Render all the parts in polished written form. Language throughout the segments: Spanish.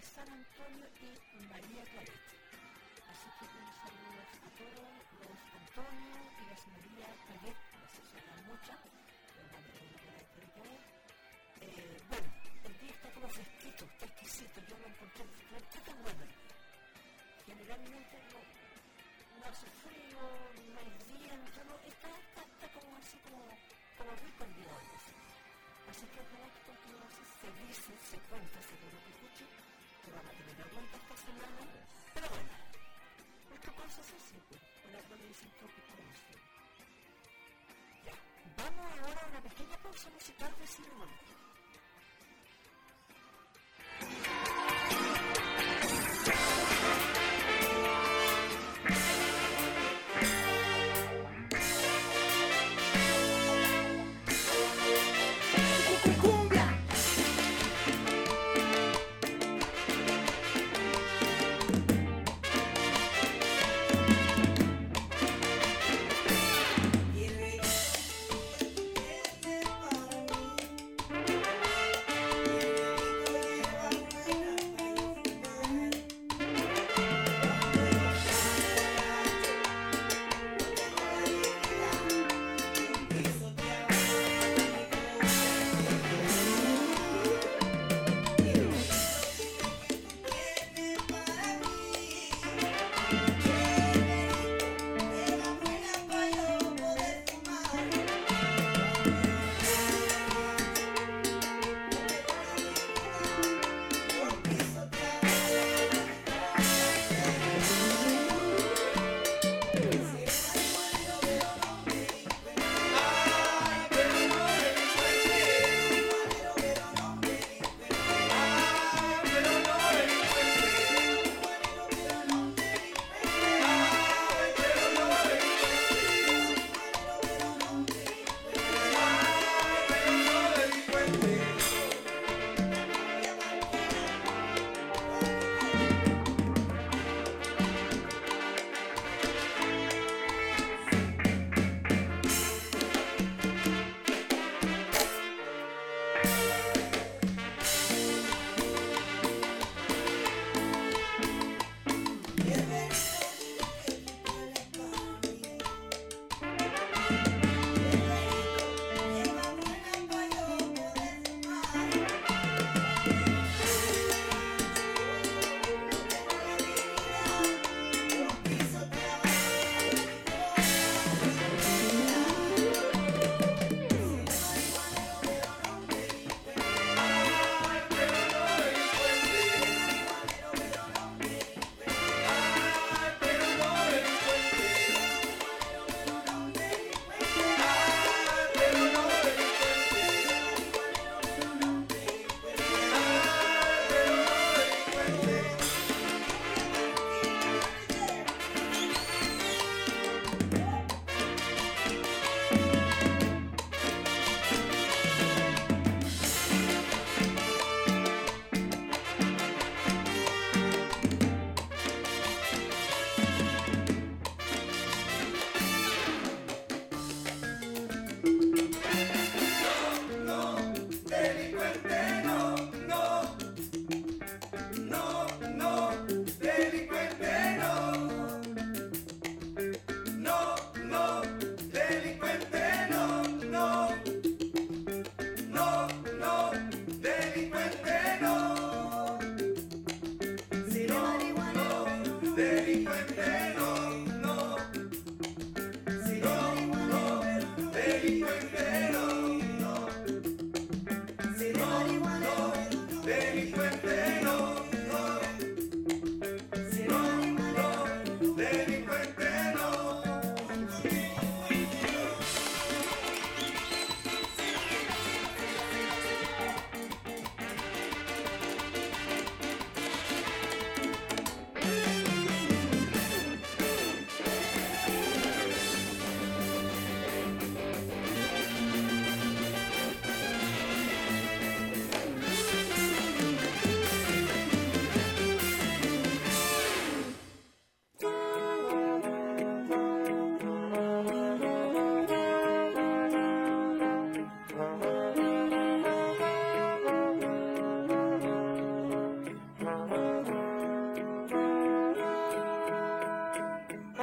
San Antonio y María Claret. Así que un saludo a todos los Antonio y las María Claret, las son muchas, bueno, el día está como fresquito, está exquisito, yo lo encontré fresquito bueno. Generalmente no hace frío, no hay viento, está como así como rico el día hoy. Así que ojalá que continuemos así felices, se cuenta, seguro que escuche, que van a tener aguanta esta semana, pero bueno, esto pasa así siempre, con la televisión trópica de usted. Ya, vamos ahora a una pequeña pausa musical de Silvano. Y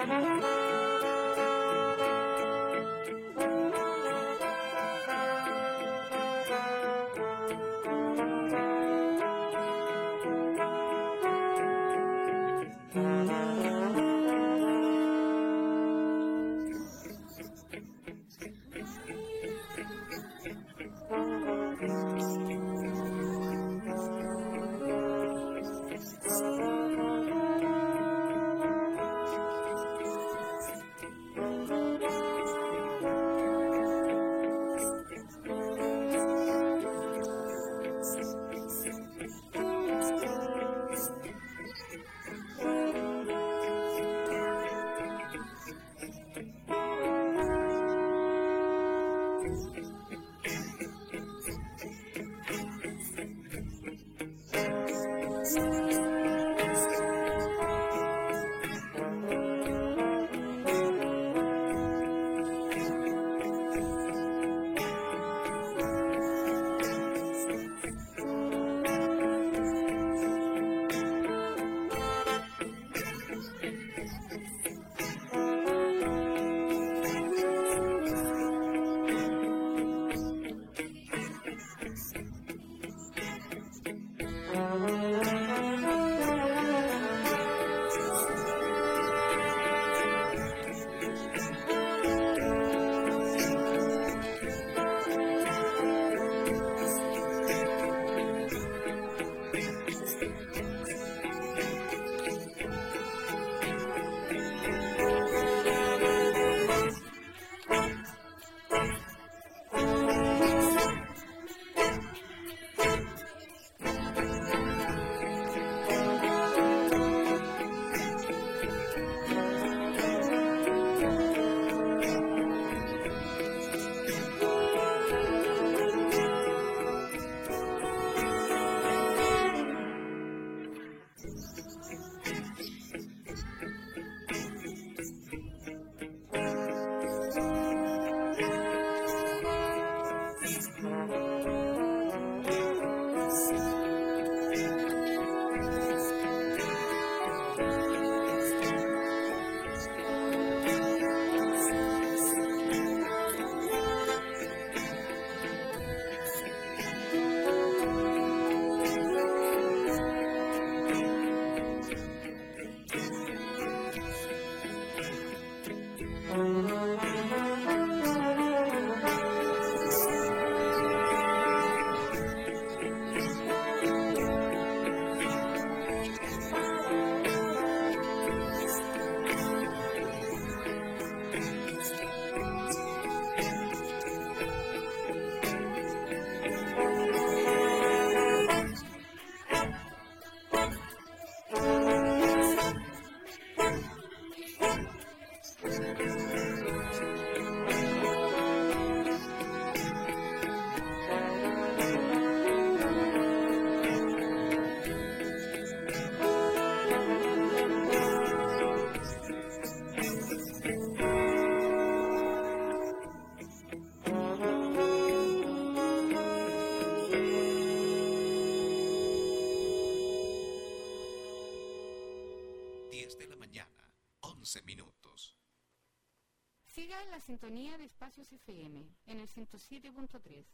Siga en la sintonía de Espacios FM en el 107.3.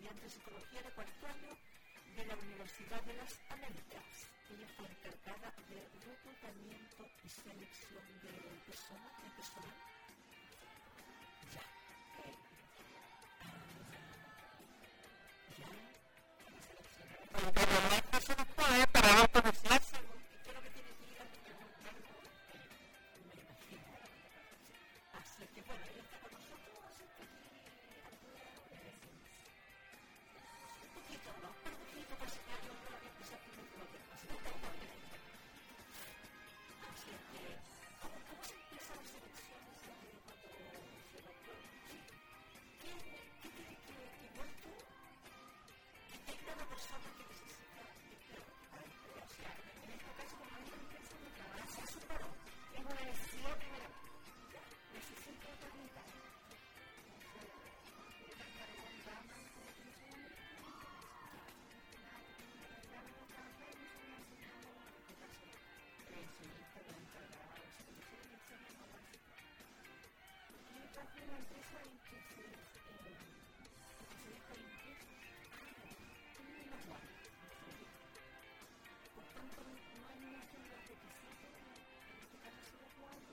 estudiante de psicología de cuarto año de la Universidad de las Américas. Ella fue encargada de reclutamiento y selección de personal. Aunque realmente se nos puede para autorizarse. ¿Qué es lo que tiene que ir a preguntar? Me imagino. Así que bueno, ella está con nosotros, así que un poquito, ¿no? Un poquito, casi que yo creo que empezar con el problema. Así que ¿cómo se empiezan las elecciones cuando se va a ¿Qué tiene que ver tú? Que tenga una persona que necesita o sea, en este caso, como a mí me interesa mi trabajo, se superó. Es una necesidad primera. Necesito preguntar. Una empresa en que se deja por tanto, no hay muchos requisitos, en este caso se los guarda,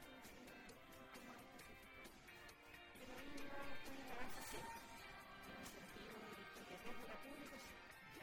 pero ahí no tiene la base cero, en el sentido de que es de la pública, ya.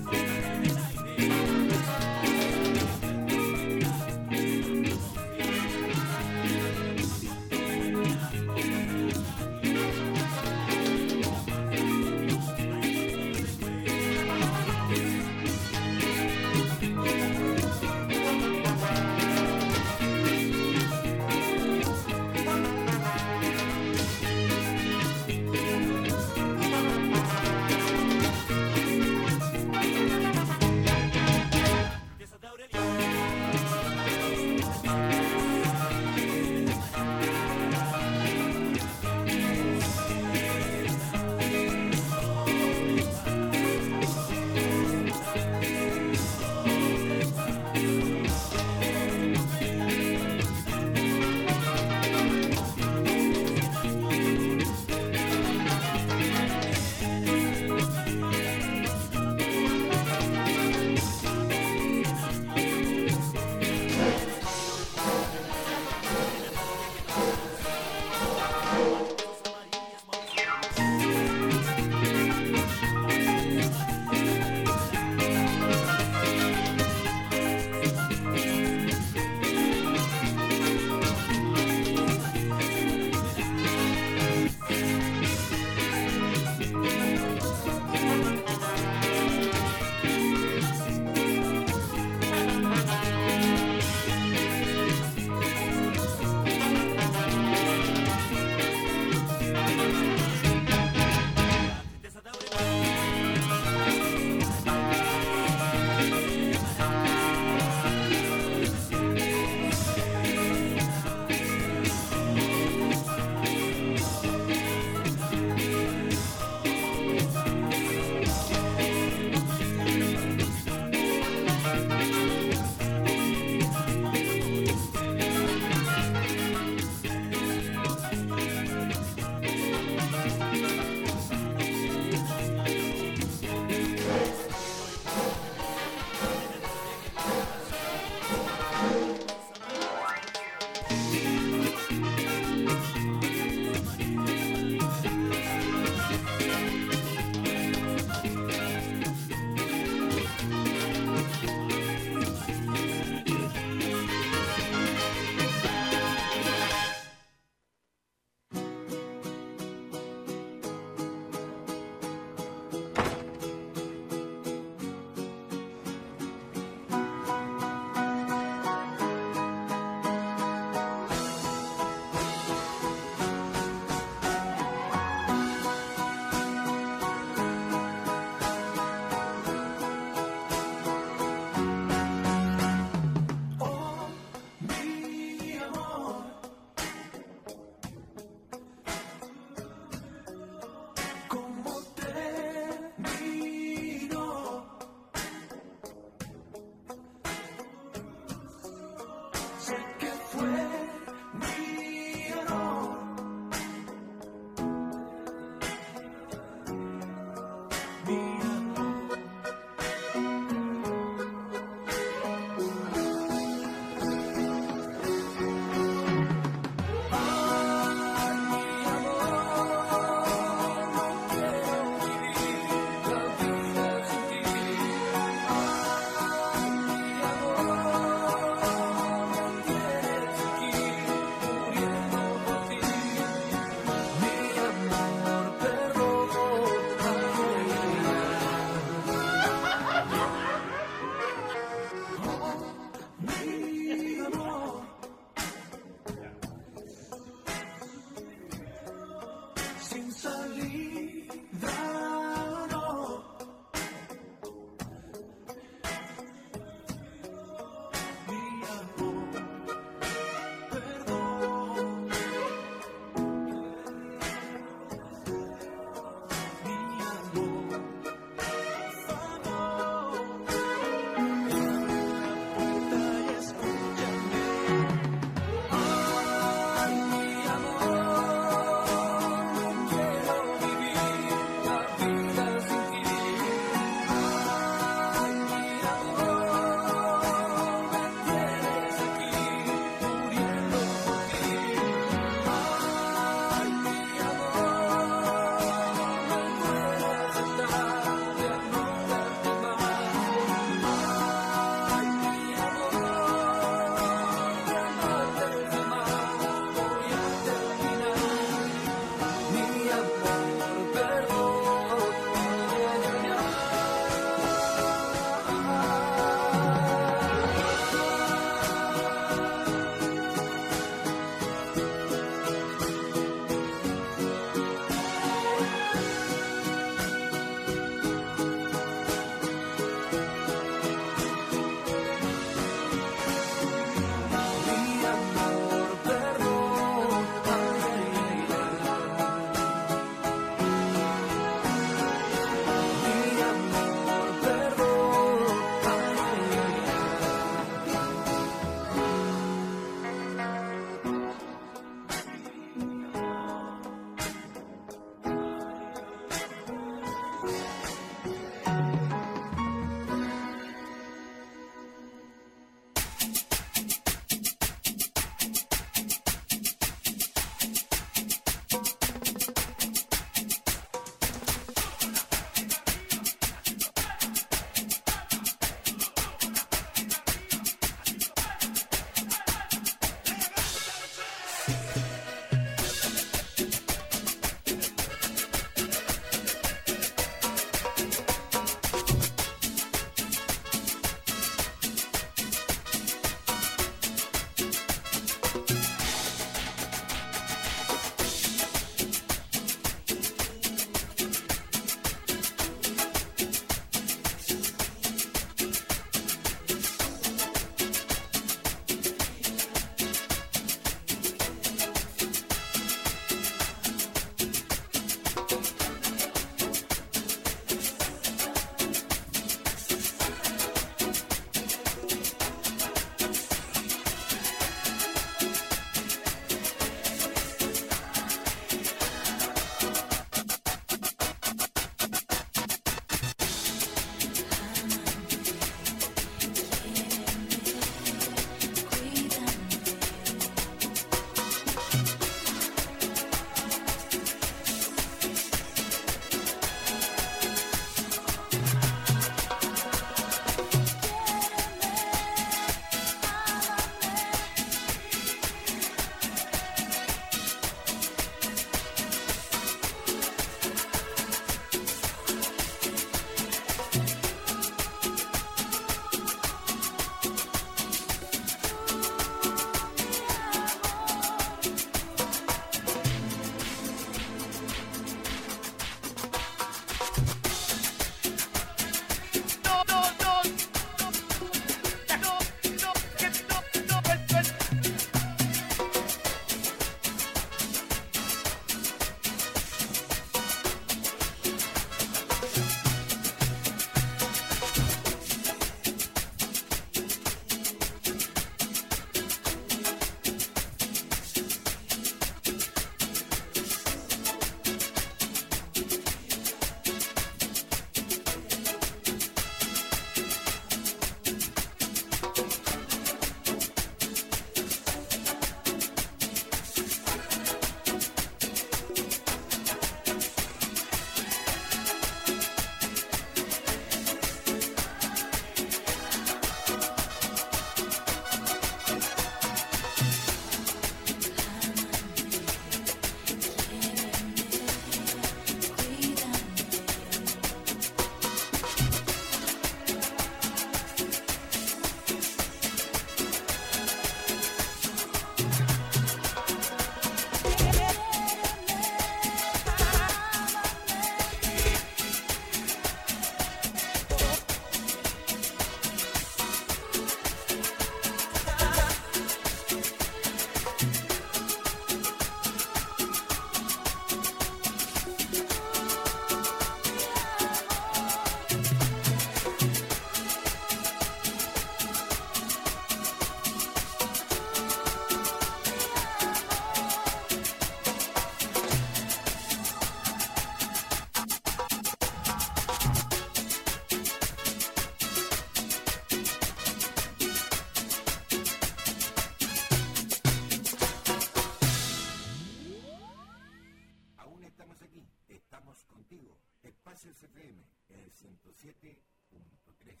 Espacios FM, el 107.3.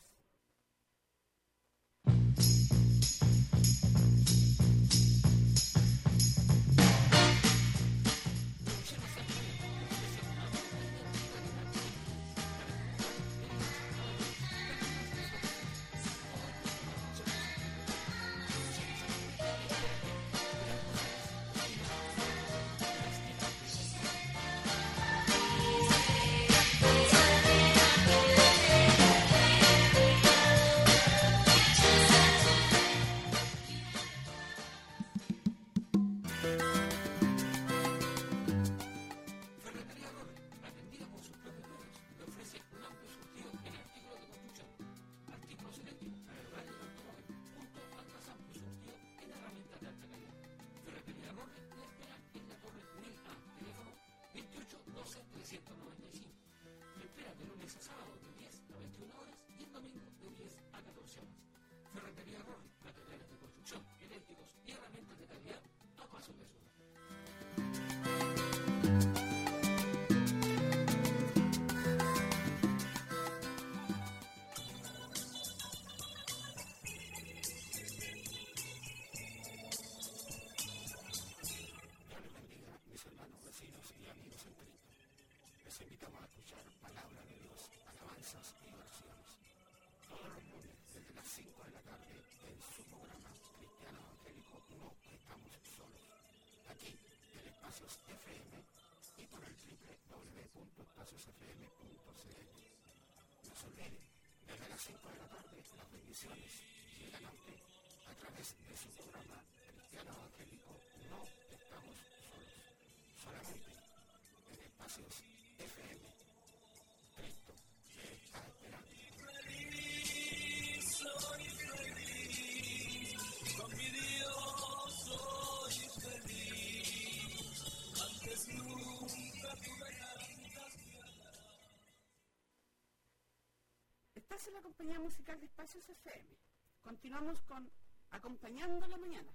Les invitamos a escuchar palabra de Dios, alabanzas y oraciones. Todos los lunes, desde las 5 de la tarde, en su programa Cristiano Evangélico No Estamos Solos. Aquí, en Espacios FM y por el www.espaciosfm.cl. No se olviden, desde las 5 de la tarde, las bendiciones llegan a usted a través de su programa Cristiano Evangélico No Estamos Solos. Solamente en Espacios FM. Cristo te está esperando. Soy feliz, con mi Dios soy feliz. Antes nunca tuve tantas ganas. Estás en la compañía musical de Espacios FM. Continuamos con Acompañando la Mañana.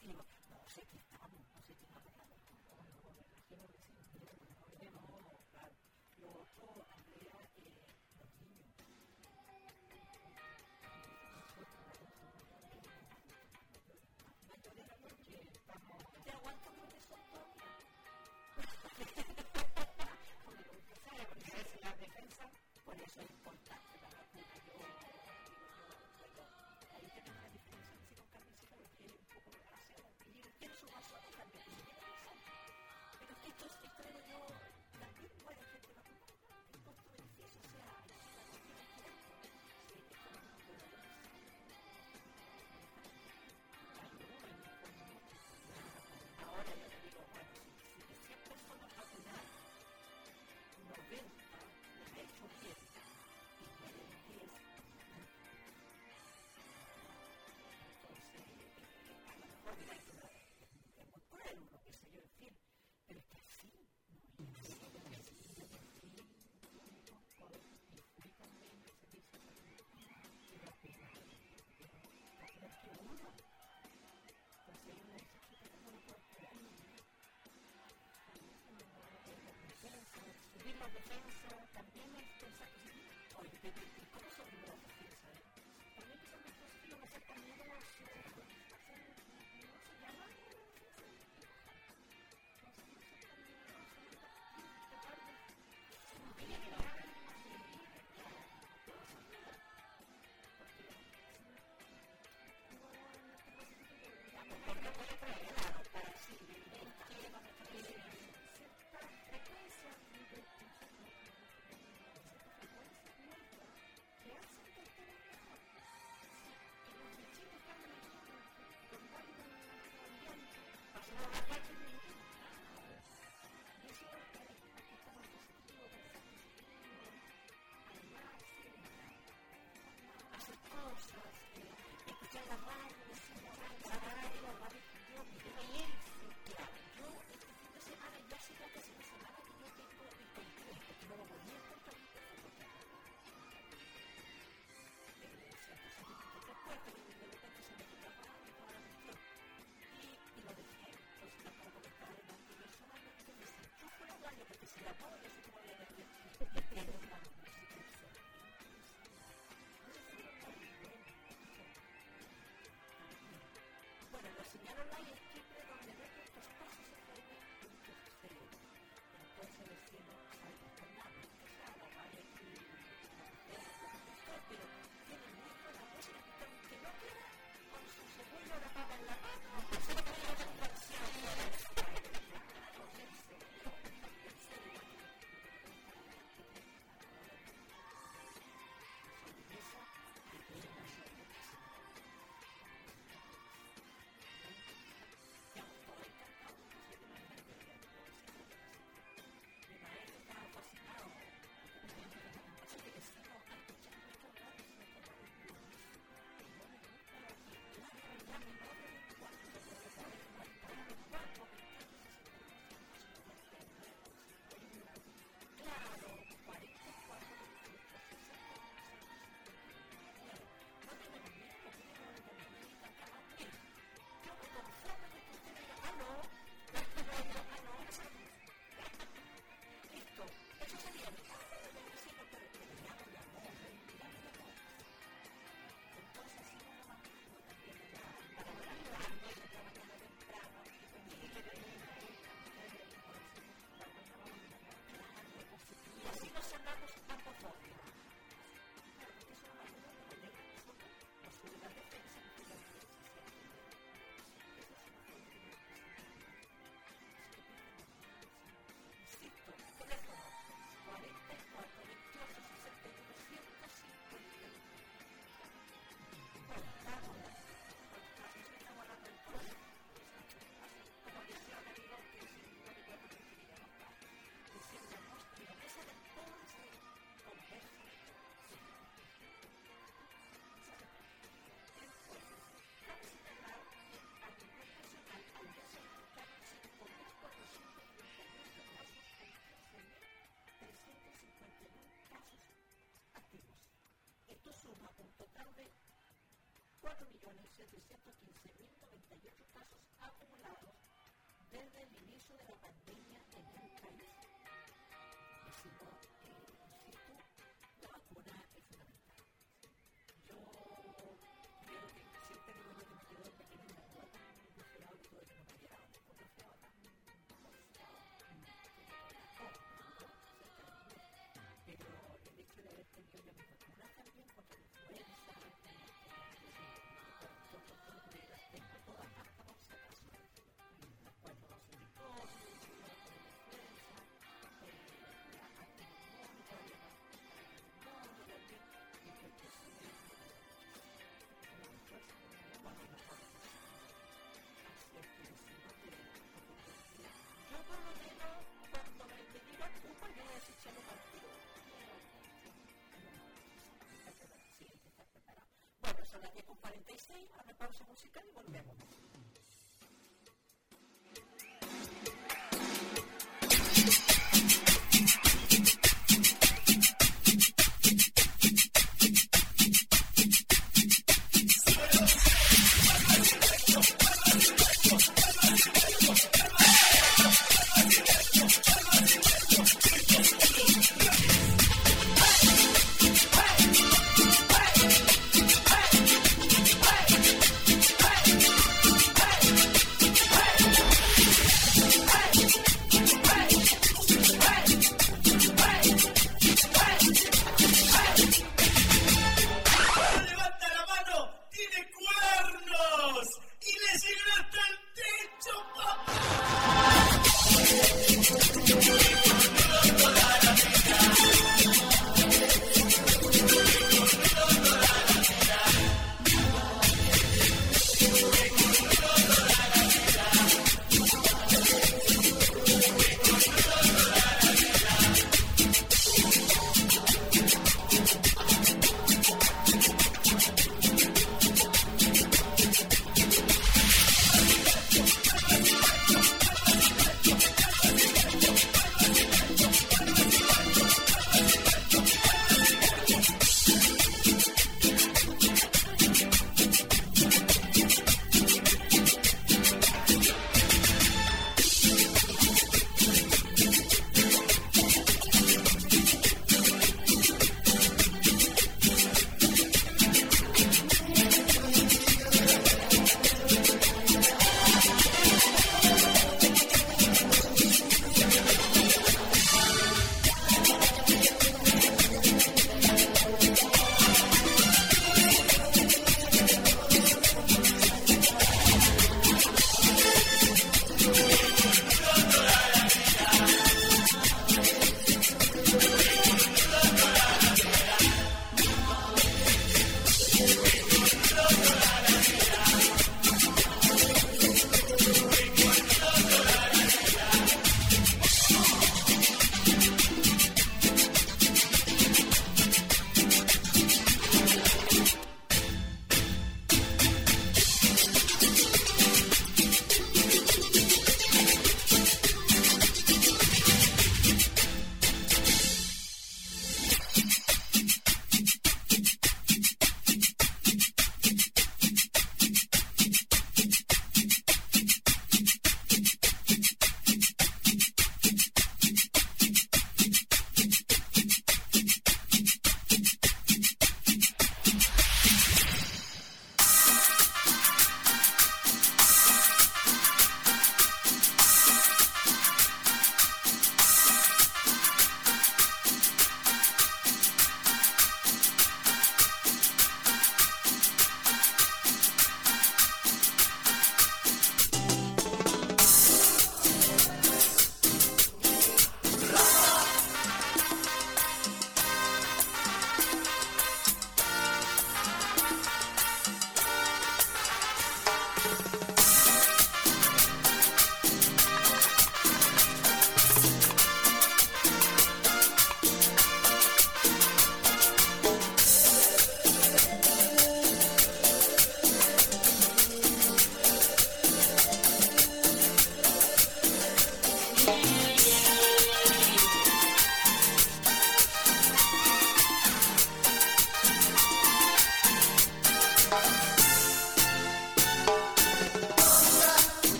y digo, no sé qué estamos, no sé qué estamos hablando. No, claro. Lo otro, Andrea, los niños. Te aguanto porque son propias. Porque lo que sabe, porque a veces la defensa, por eso es importante la vacuna. Ahí tenemos la diferencia que con carnicero, que es un poco demasiado. Y tiene su razón también, pero esto creo yo, también buena gente vacunada. El costo-beneficio, o sea, la cuestión es que ahora yo le digo, bueno, si de 100 personas vacunar, 90 les ha hecho bien y quieren 10. Entonces, a lo mejor dirá que no es muy cruel, uno, qué sé yo, en fin, pero es que así no es. Yo fui también de servicio de salud y vacunar. No es que uno, pues hay una excepción que no lo puede esperar ni un día. Subir las defensas también es pensar positivo. Oye, ¿y cómo subimos las defensas? También que son positivos, no ser tan miedosos, ¿no se llama? Escuchar la radio, la radio, yo leer, claro, yo este fin de semana, ya hace ya casi una semana que yo tengo el complejo, porque no lo volví a encontrar en internet. Tres puertas y de repente se me quita la radio y toda la cuestión. Y lo dejé, entonces la puedo conectar en antipersonalmente, que se enchufa la radio, porque si la puedo, yo sé cómo voy a meter. Pero la música es bueno, lo señalo online es www.espacioSFM.cl. Entonces decimos, la radio aquí, pero tiene muy buena música que no queda con su segundo la papa en la mano, se le pone otra canción. 4.715.098 casos acumulados desde el inicio de la pandemia en el país. Decimos, insisto, la vacuna es fundamental. Yo creo que siempre digo yo que me quedo pequeño en la duda con un resfriado, digo de que no me había dado ningún resfriado acá. Pero el hecho de haber tenido ya mis vacunas también contra la influenza, tengo todas hasta por si acaso. Las 4 dosis de COVID, la influenza, la antiinmunológica, yo por lo menos cuando me digan upa yo voy a decir ya lo partido. Sí, hay que estar preparado. Bueno, son las 10:46, a la pausa musical y volvemos.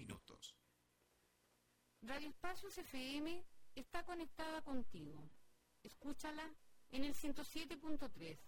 minutos. Radio Espacios FM está conectada contigo. Escúchala en el 107.3.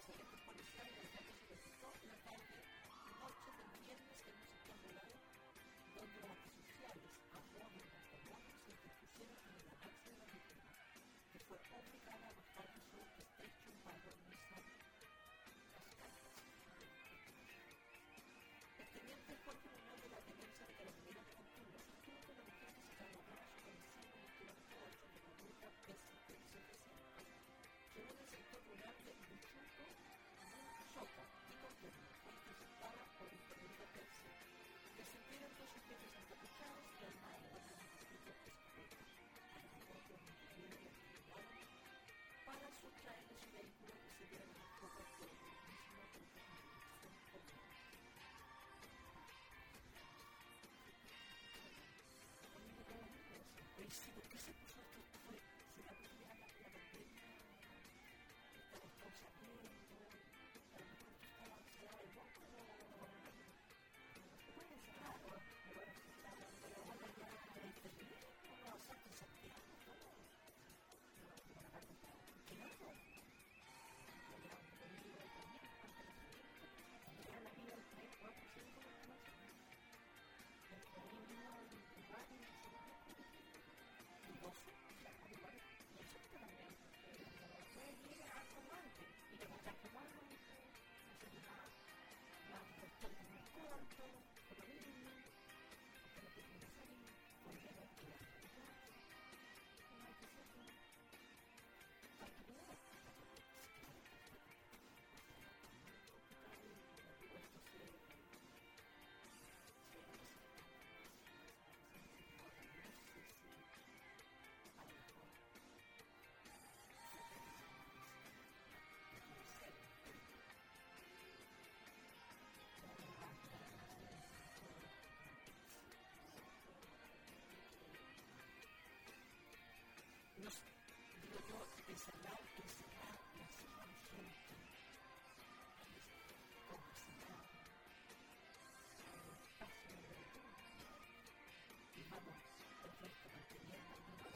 agentes policiales de la se detectó la tarde y noche del viernes en un sector de la red donde los antisociales abogados norteamericanos se interpusieron en el avance de la víctima, que fue obligada a bajar de su estrecho barrio Nissan. El teniente Jorge Muñoz de la Tenencia de Carabineros de Honduras sostuvo que la mujer que se trasladaba a su domicilio en el kilómetro 8 de la ruta P700, según el sector rural de Buchuco, Soca y Contorno, fue interceptada por el periódico Tercio. Descendieron dos sujetos encapuchados y armados de un distrito escopeta. A los otros individuos los liberaron para sustraer de su vehículo y se dieron las tropas por el mismo rumbo en dirección opuesta. Sí, ¿por qué se puso esto? ¿Será porque ya la pandemia estamos todos saliendo? A lo mejor estaba cerrado el banco, no puede cerrar, pero ahora se está hablando de la hora ya de intervenir, no va a ser que Santiago, todo. No van a dar cuenta, ¿qué no? Ya lleva un peligro de también, ya la vida del 3, 4, 5, el cariño, el barrio, el y 12, al igual, y eso también, puede ir a comandante, y le gusta comando, no sé qué más cuestión de un corto, por lo mismo, hasta lo que tiene que salir, volver a estudiar, no hay que ser, hay que ver, esto se no sé, digo yo, encerrar la gente, conversar, espacio de lectura, y vamos, el resto manteniendo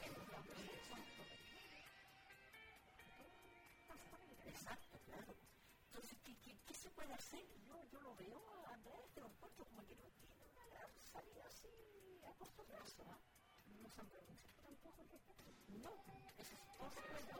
exacto, claro. Entonces, ¿qué se puede hacer? Yo lo veo a Andrés de los puertos como que no tiene una gran salida así a corto plazo, ¿no? No se han pronunciado tampoco al respecto. No, eso es posible.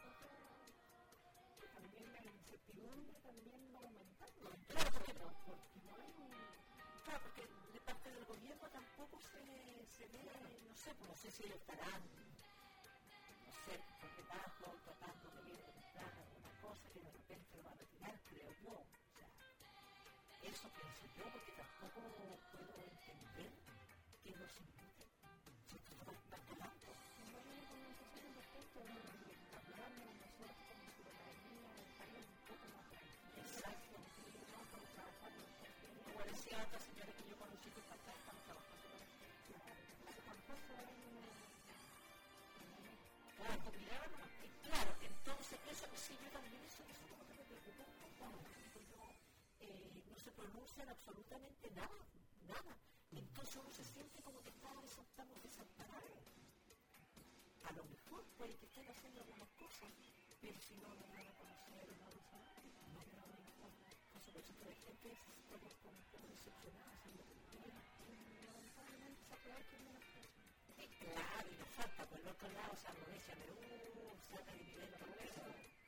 También la incertidumbre también va aumentando. Claro, porque no hay un... Claro, porque de parte del gobierno tampoco se ve, no sé si ellos estarán, no sé, porque tratando de ver en plan alguna cosa que de repente lo va a retirar, creo yo. O sea, eso pienso yo, porque tampoco puedo entender que los imputen. Si esto va escalando. No hay una conversación al respecto de hablarme nosotros como ciudadanía, dejarlo un poco más tranquilo. Exacto. No estamos trabajando. Como decía otra señora que yo conocí que estamos trabajando con esto. Tampoco hay una... Claro, mirábamos, y claro, entonces eso sí, yo también eso como que me preocupa un poco, digo yo, no se pronuncian absolutamente nada. Entonces uno se siente como que estamos desamparados. A lo mejor puede que estén haciendo algunas cosas, pero si no nos van a conocer, no lo saben, no me van a informar. Entonces por eso que la gente se siente como un poco decepcionada, haciendo que lamentablemente se apoya que no las cosas. Claro, y nos falta por el otro lado, o sea, Indonesia, Perú, saca de nivel de progreso.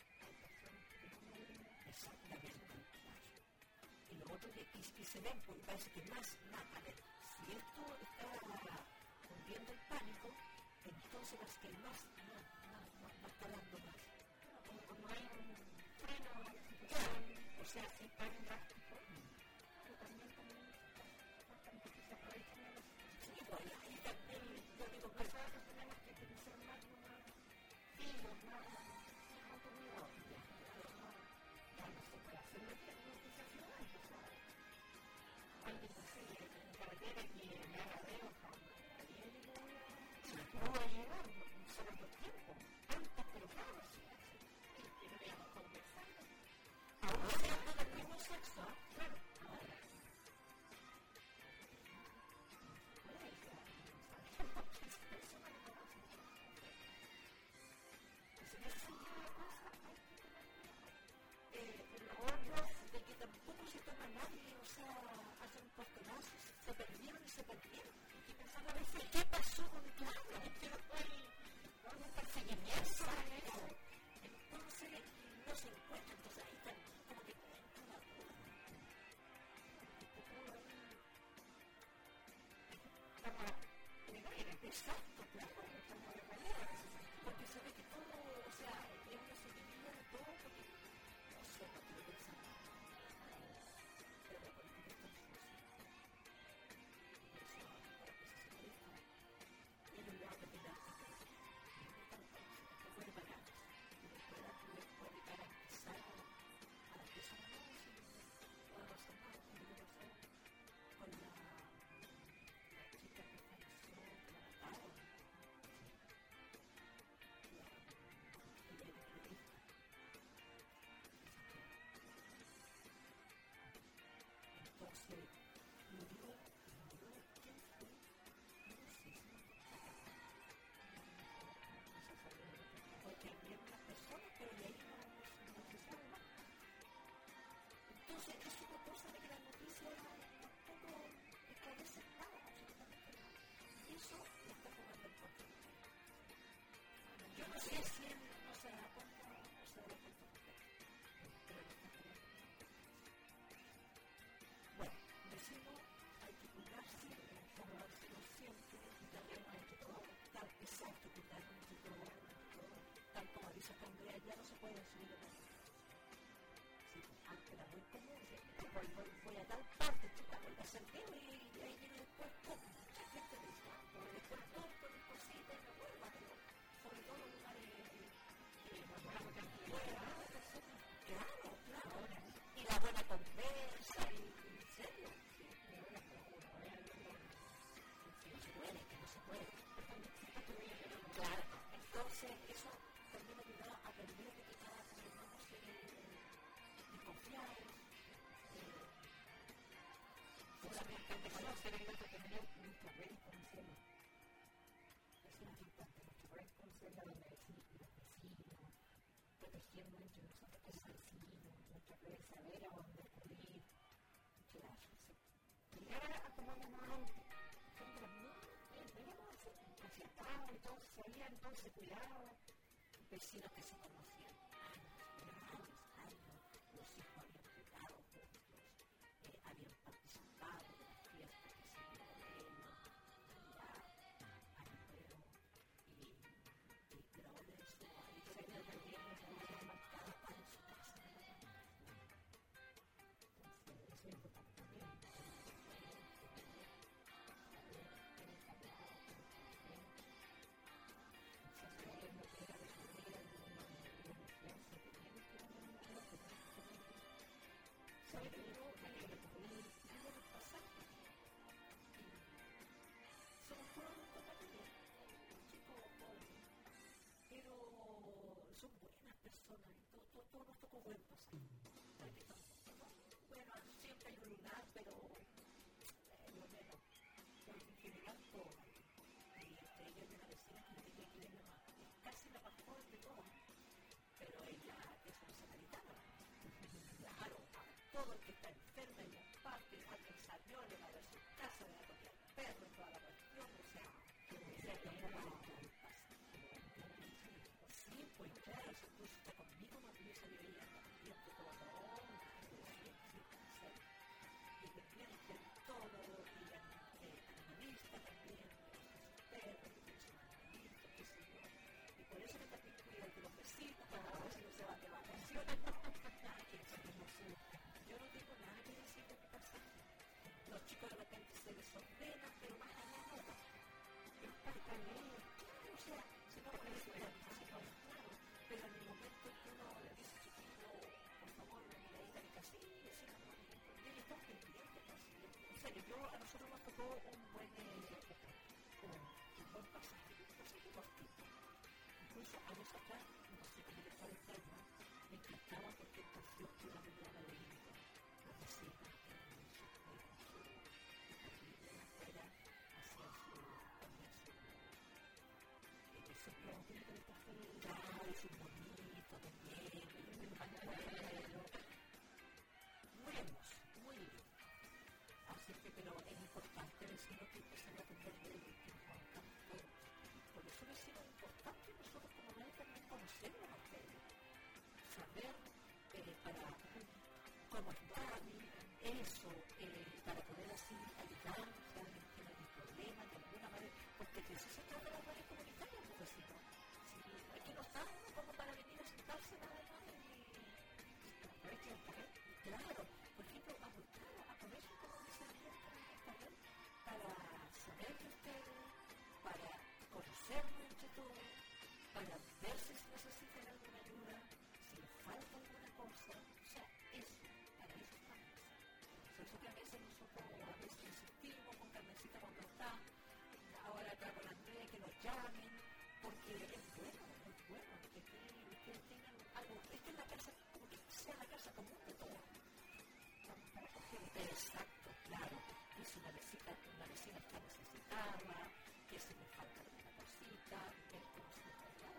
Exactamente. Y lo otro que se ven, porque parece que más, a ver, si esto está hundiendo el pánico, entonces parece que más va escalando más. Como hay un freno a la situación, o sea, es tan drástico, pero también bastante que se aprovechan de la situación. Sí, bueno, y también, yo digo, personas que tenemos que ser más finos, más autocuidados, ya no se puede hacer lo que es necesario, o sea, alguien así, en carretera y en agarreo, no va a llegar, no solo por tiempo, tantas personas, que no veamos conversando. Ahora hablando del mismo sexo, claro. nadie, o sea, hace un portonazo, se perdieron. Y pensaba a veces, ¿qué pasó con el claro? Que no fue un perseguimiento. Entonces, no se encuentra, entonces ahí está, como que una duda. Exacto, claro, porque se ve que todo, o sea, es una subidilla de todo, porque no sé lo que lo pensaba. Pero la política está sucia. Y eso, para que se molesta, y el lado que te da, que fue de palabras, y después la tuve que garantizar a las personas, o a los hermanos, como yo lo sé, con la chica que falleció, que la mataron. Entonces, murió, ¿quién fue? No sé si porque había una persona, pero de ahí no se sabe más. Entonces, es una cosa de que la noticia tampoco esclarece nada, absolutamente nada. Y eso le está jugando el papel. Yo no sé si él no se da cuenta o se da cuenta, pero le está jugando. Bueno, decimos, hay que cuidarse, cuidárselo siempre, y también hay que tal exacto, cuidarnos entre todos, tal como dice Andrea, ya no se puede subir en la casa. Sí, aunque la voy como, voy a tal parte, chica, voy a hacer bien y ahí viene después, ¡pum! Mucha gente dice, porque después todo por el cosita y me vuelva, pero sobre todo en lugares claro, y la buena conversa, y en serio, que no se puede. Claro, entonces eso también ayuda a aprender de que cada uno se de confiar. Fundamentalmente conocer el otro, tener nuestra red con cielo. Eso es importante, nuestra red con cielo, donde decir los vecinos, protegiendo entre nosotros que es vecinos, nuestra red, saber a dónde acudir. Claro, sí. Llegar a tomarnos nuevamente. Veníamos así, nos estábamos y todos sabían, todos se cuidaban. Vecinos que se conocían años, los hijos habían jugado juntos, habían participado de las fiestas que se dio de ellos, Navidad, Año Nuevo, pero ahora eso, ahí se había también una marcada para en su casa. Entonces, eso es importante también. Son buenas personas, todo nos tocó buen pasar. Bueno, siempre hay un lugar, pero lo menos, porque en general todo. Y entre ellos hay una vecina que me dice que es casi la más joven de todas, pero ella es una samaritana. Claro, a todo el que está enfermo en los parques, alguien salió, le va a ver su casa, le va a tocar el perro, toda la cuestión, o sea, que sí, pues claro, si tú estás conmigo, no tienes que vivir también, que todo y que tienes que todo, y animalista también, perro, que tienes un animalito, qué sé yo. Y por eso que también cuidan de los vecinos, para ver si no se van de vacaciones. Yo no tengo nada que decir de mi pasaje. Los chicos de repente se desordenan, pero más allá no. Es parte de ellos. O sea, si no puede ser claro, pero en el momento que uno le dice, chiquito, por favor, una miradita de casilla, y decir, no, debe estar pendiente, en serio, a nosotros nos tocó un buen pasaje, cortito. Incluso años atrás, no sé cómo le fue el tema, me encantaba porque el partido que una mañana de límite, los vecinos, es un bonito también, un pañuelo. Muy hermoso, muy saber para cómo estar, eso, para poder así ayudar a alguien que tiene algún problema de alguna manera, porque de eso se trata las redes comunitarias, pues vecino. Si aquí no está uno como para venir a sentarse nada más y que claro, por ejemplo, aprovechen como dice el día para saber de ustedes, para conocernos entre todos, para ver si necesitan alguna ayuda, si les falta alguna cosa, o sea, eso, para eso estamos. Por eso que a veces nosotros insistimos con Carmencita cuando está, ahora acá con Andrea, que nos llamen, porque es bueno que ustedes tengan algo, esta es la casa, como que sea la casa común de todos. Para coger, exacto, claro, y si una vecina está necesitada, que si me falta alguna cosita, esto no se me falta,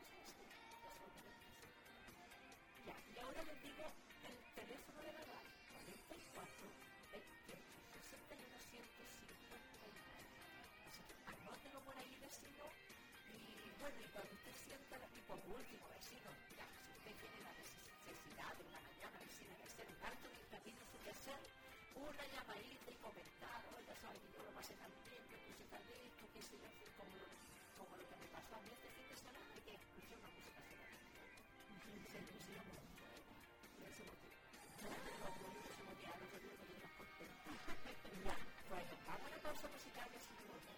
ya, y ahora les digo el teléfono de la radio, 44 28 61 159. Así que anótenlo por ahí, vecino, y bueno, y cuando usted sienta, y por último, vecino, ya, si usted tiene la necesidad de una mañana, vecina, de hacer un alto en el camino, su que hacer, una llamadita y comentar, oiga, sabe que yo lo pasé tan bien, que puse tal esto, que se como lo que me pasó a mí este fin de semana, que escuché una música sonora. Se lucía muy buena. Y ese motivo. Los bonitos se motivaron, los bonitos y las contentas. Ya, bueno, vamos a la pausa musical y así que volvemos.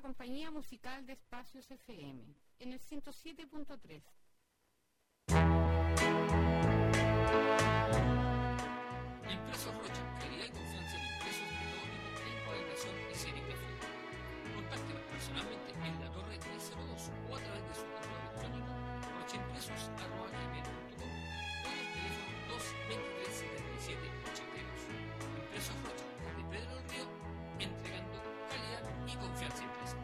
compañía musical de Espacios FM, en el 107.3. Impresos Rocha, calidad y confianza en impresos de todo tipo, encuadernación y serigrafía. Contáctenos personalmente en la Torre 302 o a través de su correo electrónico rochaimpresos@gmail.com o en el teléfono 223 77 82. Impresos Rocha, de Pedro del Río, entregando calidad y confianza impresa.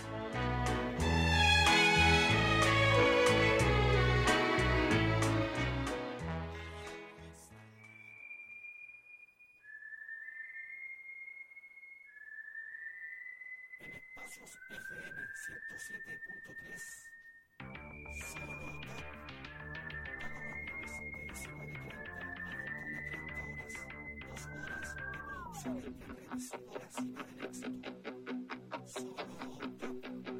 En Espacios FM 107.3, solo top. Todos los lunes de 19:30 a 21:30 horas, 2 horas de producciones y revisoras y del éxito. Solo top.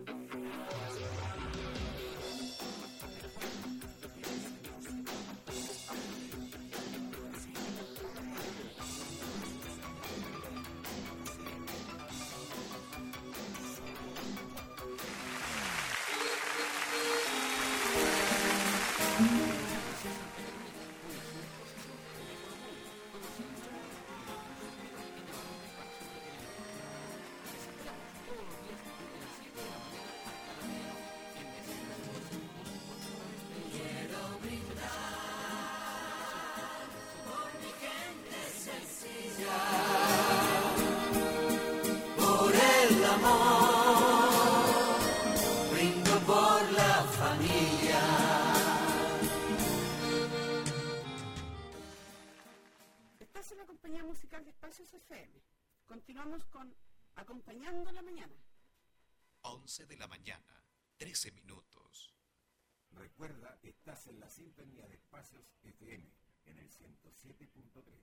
Estás en la compañía musical de Espacios FM. Continuamos con Acompañando la Mañana. 11 de la mañana, 13 minutos. Recuerda, estás en la sintonía de Espacios FM en el 107.3.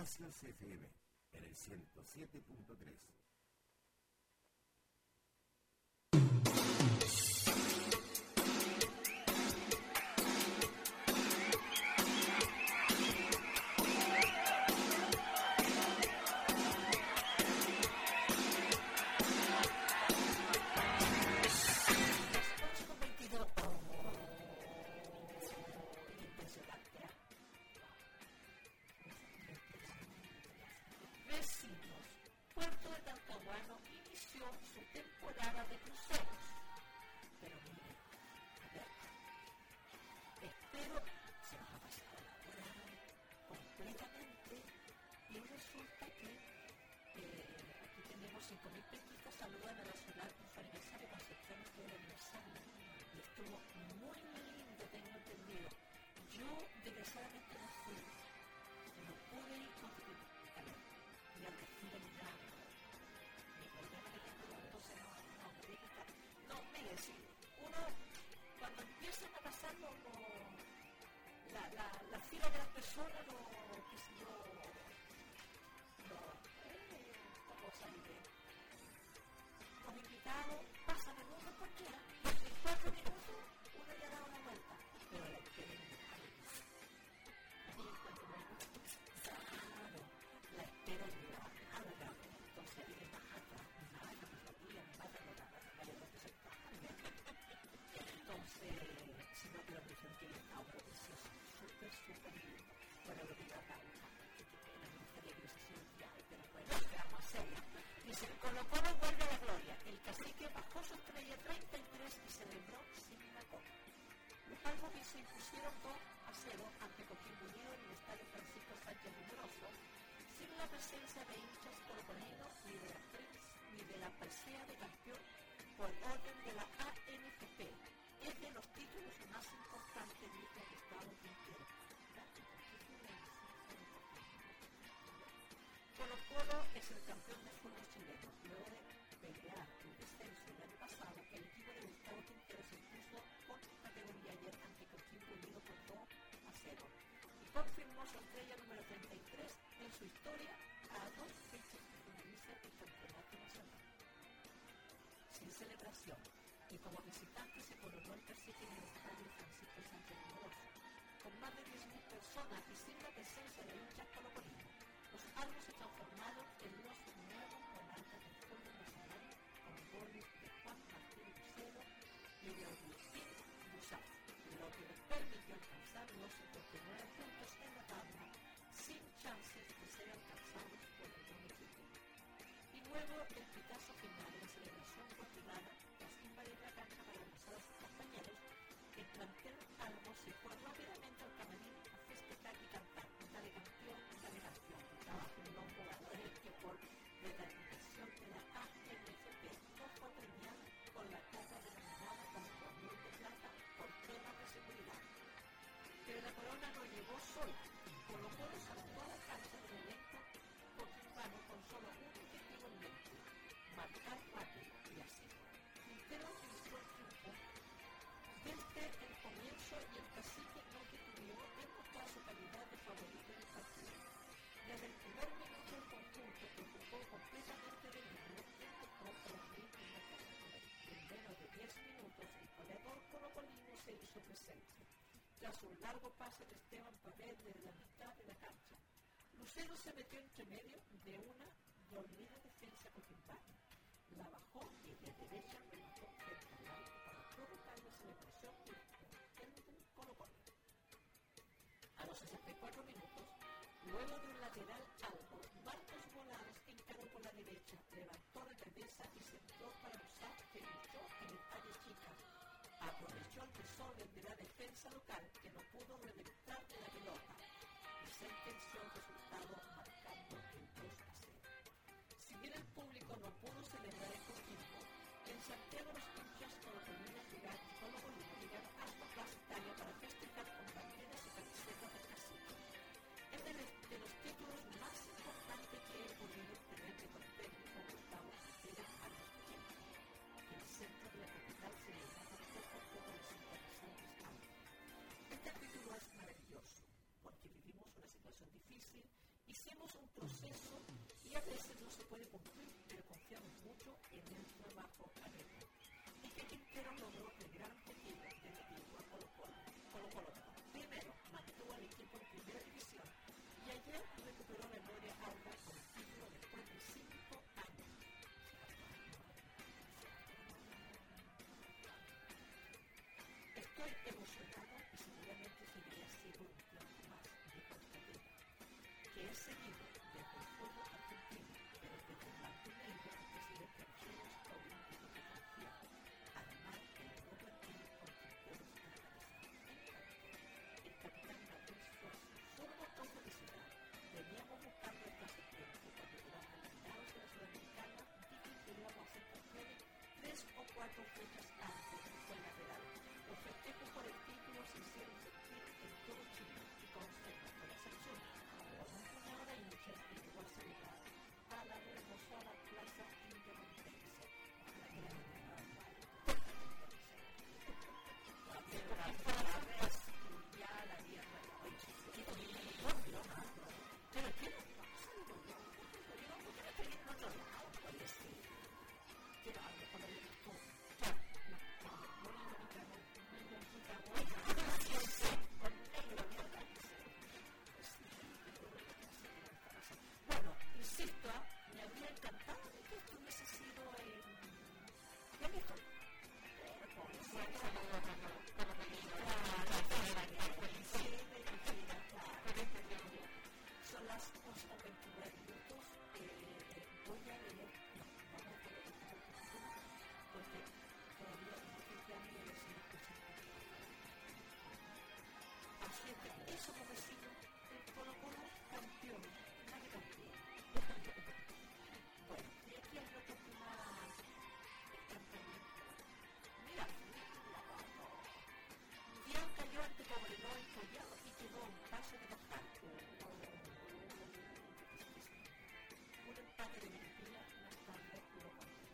Espacios FM en el 107.3. Puerto de Talcahuano inició su temporada de cruceros. Pero mire, a ver, espero se nos ha pasado la hora completamente y resulta que aquí tenemos 5.000 pesquitas, saludan a la ciudad por su aniversario, Concepción fue el aniversario y estuvo muy lindo, tengo entendido. Yo desgraciadamente no fui, no pude ir porque y al desfile milagro. Entonces no, mire, si uno cuando empiezan a pasar la fila de las personas, qué sé yo, ¿cómo salir? Los invitados pasan el uno por día, y en 4 minutos uno ya da una vuelta, pero la espera es la espera es larga, entonces hay que bajar entonces, si no te lo presenté, está precioso, súper lindo. Bueno, lo que trata me gustaría que se sienta, pero bueno, vamos a hacerlo. Dice, Colo-Colo vuelve a la gloria. El cacique bajó su estrella 33 y celebró sin la copa. Los albos se impusieron 2-0 ante Coquimbo Unido en el estadio Francisco Sánchez Numeroso, sin la presencia de hinchas colocolinos ni de la presea de campeón por orden de la ANFP. Es de los títulos más importantes de este Estado entero. Colo-Colo es el campeón del fútbol chileno. Luego de pelear el descenso el año pasado, el equipo de Gustavo Quintero se impuso con categoría ayer ante Coquimbo Unido por 2-0 y confirmó su estrella número 33 en su historia a 2 fechas que finaliza el campeonato nacional. Sin celebración, y como visitante se coronó el cacique en el estadio Francisco Sánchez Numeroso, con más de 10.000 personas y sin la presencia de hinchas colocolinos. Los albos se transformaron en los nuevos monarcas del fútbol nacional con goles de Juan Martín Lucero y de Agustín Busaf, lo que les permitió alcanzar los 59 puntos en la tabla sin chances de ser alcanzados por algún equipo. Y luego el pitazo final de la celebración continuada tras invadir la cancha para abrazar a sus compañeros, el plantel albo se fue rápidamente al camarín a festejar y cantar dale campeón, trabajo de los jugadores que por determinación de la ANFP no fue premiada con la copa denominada como torneo de plata por temas de seguridad. Pero la corona no llegó sola. Colo-Colo saltó a la cancha del elenco coquimbano con solo un objetivo en mente: marcar rápido, y así Quintero utilizó el triunfo desde el comienzo y el cacique no titubeó en mostrar su calidad de favorito en el partido. Desde el primer minuto el conjunto que ocupó completamente de libro empezó por el ritmo de la cancha. En menos de 10 minutos el goleador colocolino se hizo presente. Tras un largo pase de Esteban Paredes desde la mitad de la cancha, Lucero se metió entre medio de una dormida defensa coquimbana. La bajó y de derecha remató frente al arco para provocar la celebración del Colo-Colo. A los 64 minutos, luego de un lateral alto, Marcos Volados encaró por la derecha, levantó la cabeza y centró para Busaf, que luchó en el área chica. Aprovechó el desorden de la defensa local, que no pudo reventar de la pelota, y sentenció el resultado marcando el 2-0. Si bien el público no pudo celebrar el Coquimbo, en Santiago los hinchas colocolinos llegaron hasta Plaza Italia para festejar con banderas y camisetas del cacique. Es de los títulos más importantes que he podido tener de contexto con Gustavo Quintero a los 80, que el centro de la capital se llenaba poco a poco de simpatizantes altos. Este título es maravilloso, porque vivimos una situación difícil Hicimos un proceso y a veces no se puede cumplir, pero confiamos mucho en el trabajo adecuado. Y que Quintero logró el gran objetivo del equipo a Colo-Colo. Primero, mantuvo al equipo en primera división y ayer recuperó la gloria alba con el título después de 5 años. Estoy emocionado y seguramente seguirá siendo un tiempo más de Costa Rica, que es seguido desde el fútbol argentino, pero desde el blanco y negro el presidente de los Juegos Olímpicos de Francia. Además, el Europa tiene constructores organizados. El capitán Gabriel Suárez solo notó felicidad. Veníamos buscando esta sentencia cuando quedamos eliminados de la Sudamericana, dije que íbamos a hacer campeones 3 o 4 fechas antes, fue la verdad. Los festejos por el título se hicieron sentir en todo Chile y conocemos con la sección. Con un puñado de hinchas que llegó a celebrar a la remozada Plaza Independencia. Ya la tierra pero ¿qué nos pasa? Yo no quiero seguir en otro lado, puede ser. Quiero algo para el equipo. Bueno, insisto, me habría encantado que esto hubiese sido ya que estoy. Son las 11:29 minutos. Voy a leer. No, vamos a leer porque todavía no sé qué han leído sin escuchar. Así es que eso como sigo el Colo-Colo campeón, nadie campeón. Bueno, y aquí hay otra primera mira, Dian cayó ante Cobreloa en Collado y quedó un paso de bajar. Un empate de Venezuela más tarde lo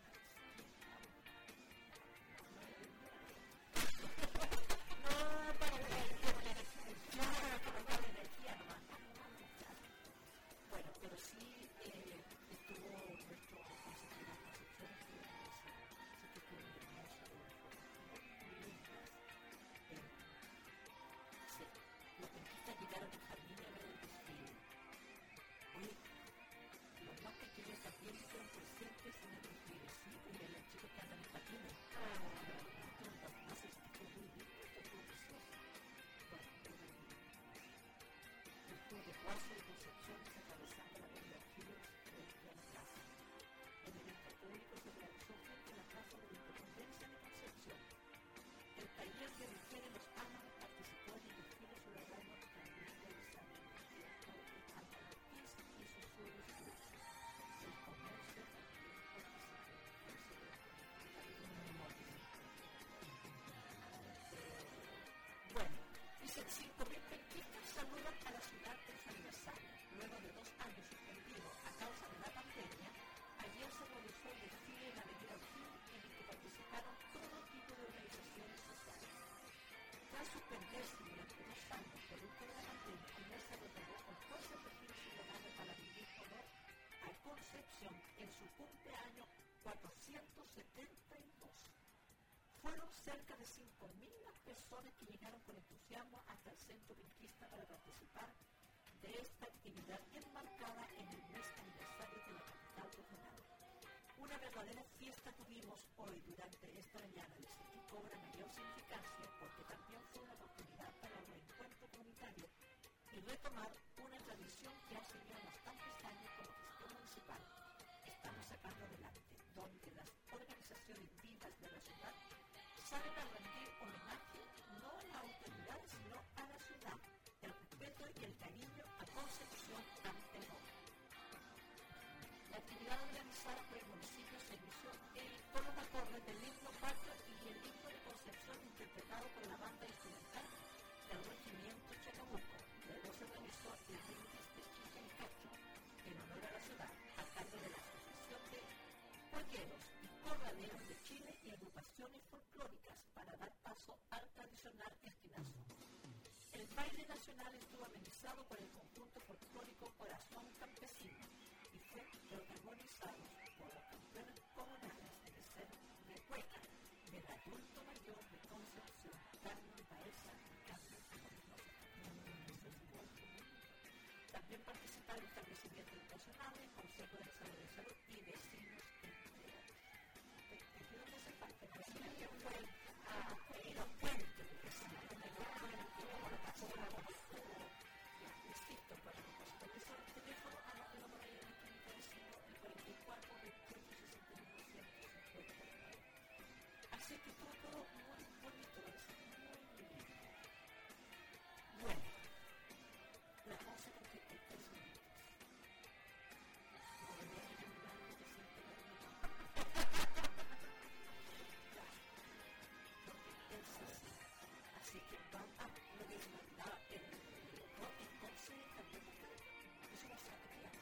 bueno, pero sí estuvo nuestro consejero de secciones así que fue muy hermoso sí, los penquistas llegaron en jardín a ver el desfile. Oye, los más pequeños también fueron presentes en el desfile, sí, porque los chicos que andan en patines. De Juárez de Concepción atravesando la avenida Chile frente a la plaza. El evento público se realizó frente a la Plaza de la Independencia de Concepción. El taller de Mujeres Los Álamos participó en el desfile sobre la Roma también realizado en el director Álvaro Ortiz y sus suelos cursos. El comercio también participó. Bueno, dicen 5.000 penquistas saludan a la ciudad en su aniversario. Luego de 2 años suspendidos a causa de la pandemia, ayer se realizó el desfile en la avenida O'Higgins en el que participaron todo tipo de organizaciones sociales. Tras suspenderse durante 2 años producto de la pandemia, ayer se retomó con fuerza el desfile ciudadano para rendir honor a Concepción en su cumpleaños 472. Fueron cerca de 5.000 las personas que llegaron con entusiasmo hasta el centro penquista para participar de esta actividad enmarcada en el mes aniversario de la capital regional. Una verdadera fiesta tuvimos hoy durante esta mañana, que cobra mayor significancia porque también fue una oportunidad para un reencuentro comunitario y retomar una tradición que hace ya bastantes años como gestión municipal estamos sacando adelante, donde las organizaciones vivas de la ciudad saben a rendir homenaje no a la autoridad, sino a la ciudad, el respeto y el cariño a Concepción ante el mundo. La actividad organizada por el municipio se inició con los acordes del himno patrio y el himno de Concepción interpretado por la banda instrumental del regimiento Chacabuco. Luego se realizó el brindis de Chica y Cacho en honor a la ciudad, a cargo de la Asociación de Polleros y Corraleros de Chile y agrupaciones folclóricas para dar paso al tradicional estinazo. El baile nacional estuvo amenizado por el conjunto folclórico Corazón Campesino y fue protagonizado por los campeones comunales de ser de Cueca, del adulto mayor de Concepción, Carmen Baeza y Carmen Alonso. También participaron establecimientos educacionales, consejos de salud y vecinos entre otros. ¿De dónde se parte? Que fue a los puentes, porque se me dio puente, ahora pasó la basura, insisto, para que posterior el teléfono a la hora de la vecino, el 44 de 161. Así que estuvo todo muy bonito, muy bien. Bueno, las 11:33 minutos. Así que vamos a lo que mandaba el entonces también es una estrategia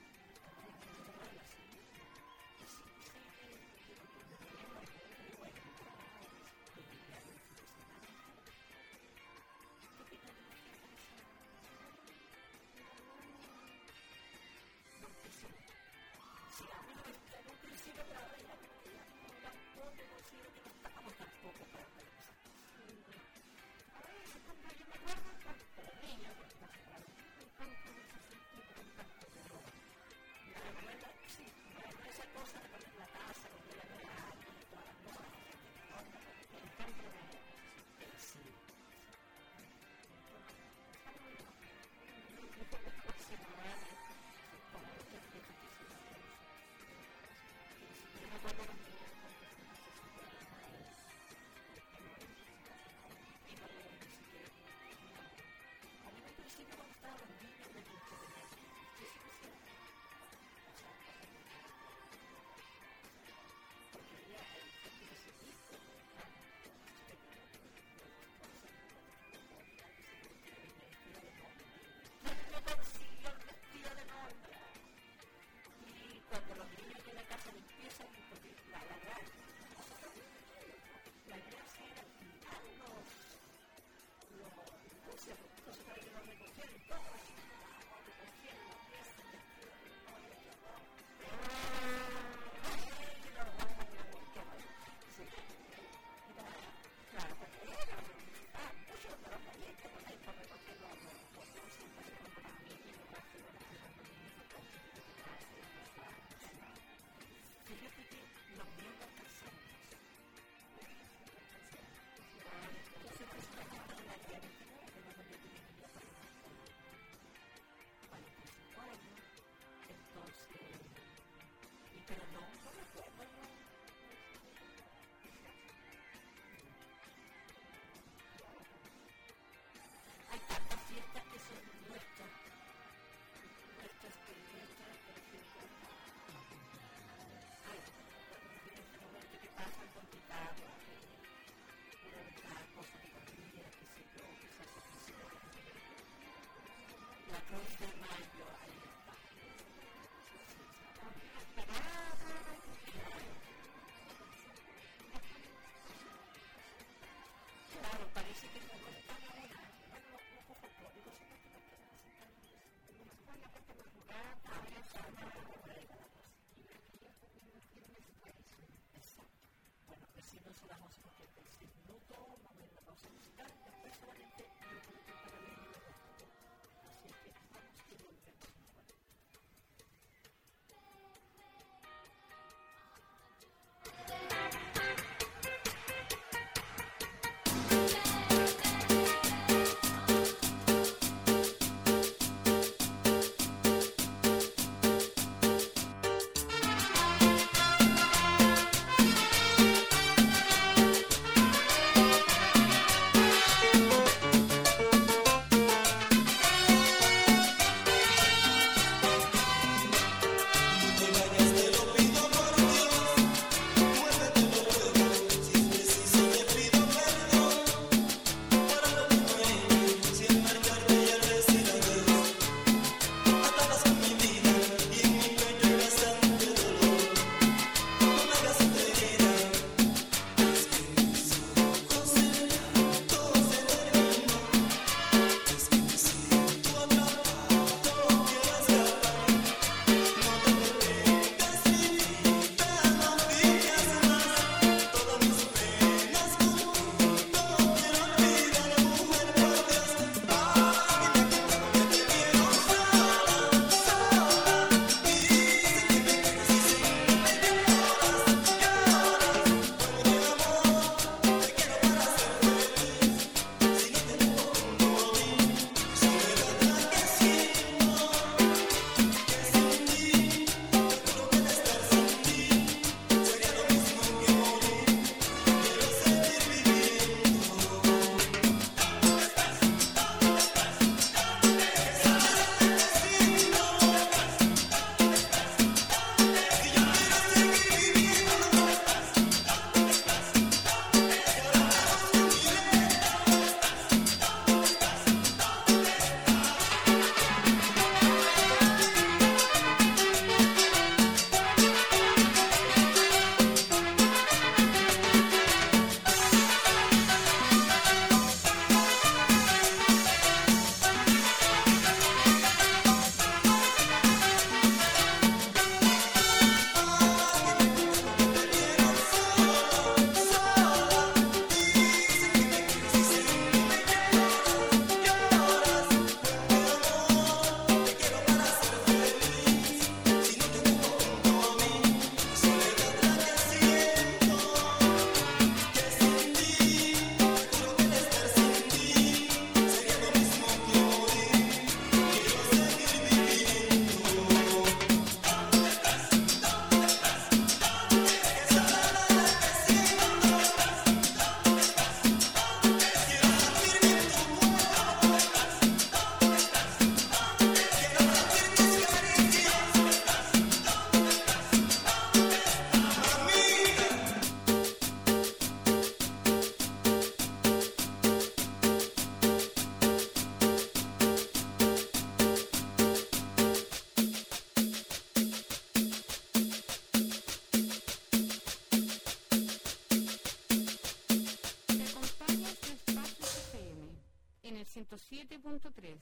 107.3.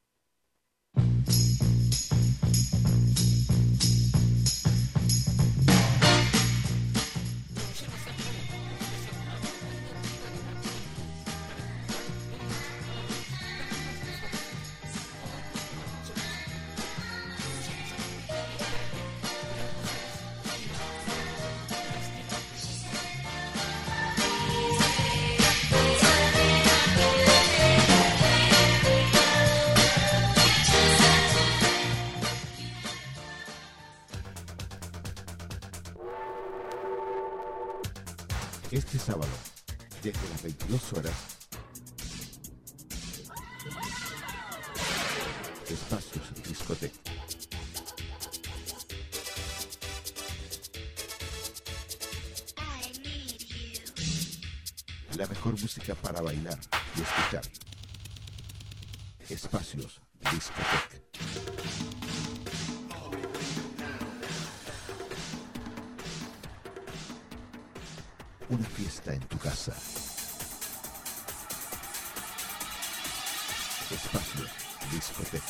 Este sábado, desde las 22 horas, Espacios Discoteca. La mejor música para bailar y escuchar. Espacios Discoteca. Una fiesta en tu casa. Espacios Discoteca.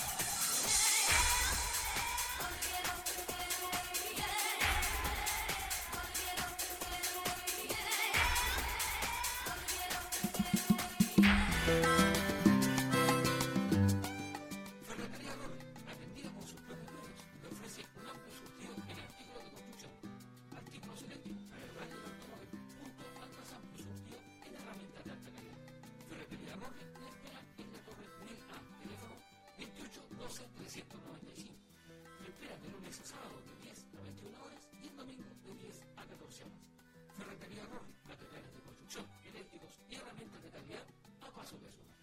Ferretería Rory, atendida con sus propios medios, le ofrece un amplio surtido en artículos de construcción, artículos eléctricos, herramientas de automóvil, junto al más amplio surtido en herramientas de alta calidad. Ferretería Rory le espera en la torre 1000A, teléfono 28 12 395. Le espera de lunes a sábado de 10 a 21 horas y el domingo de 10 a 14 horas. Ferretería Rory, materiales de construcción, eléctricos y herramientas de calidad a paso de su hogar.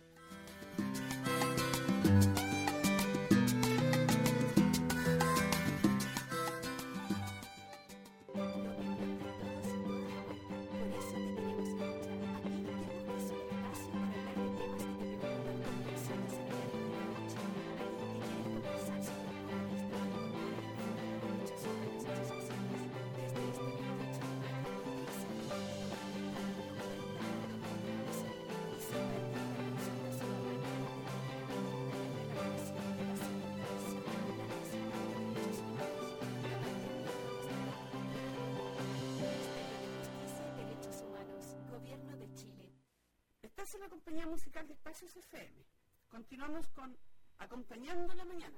Estás en la compañía musical de Espacios FM. Continuamos con Acompañando la Mañana.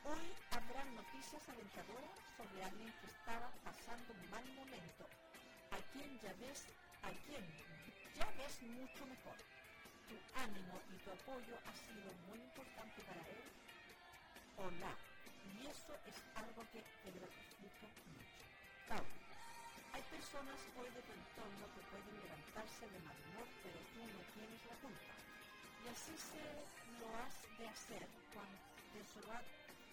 Hoy habrán noticias alentadoras sobre alguien que estaba pasando un mal momento, a quien ya ves mucho mejor. Tu ánimo y tu apoyo ha sido muy importante para él o la, y eso es algo que te gratifica mucho. Tauro. Hay personas hoy de tu entorno que pueden levantarse de mal humor, pero tú no tienes la culpa. Y así lo has de hacer cuando te sobat.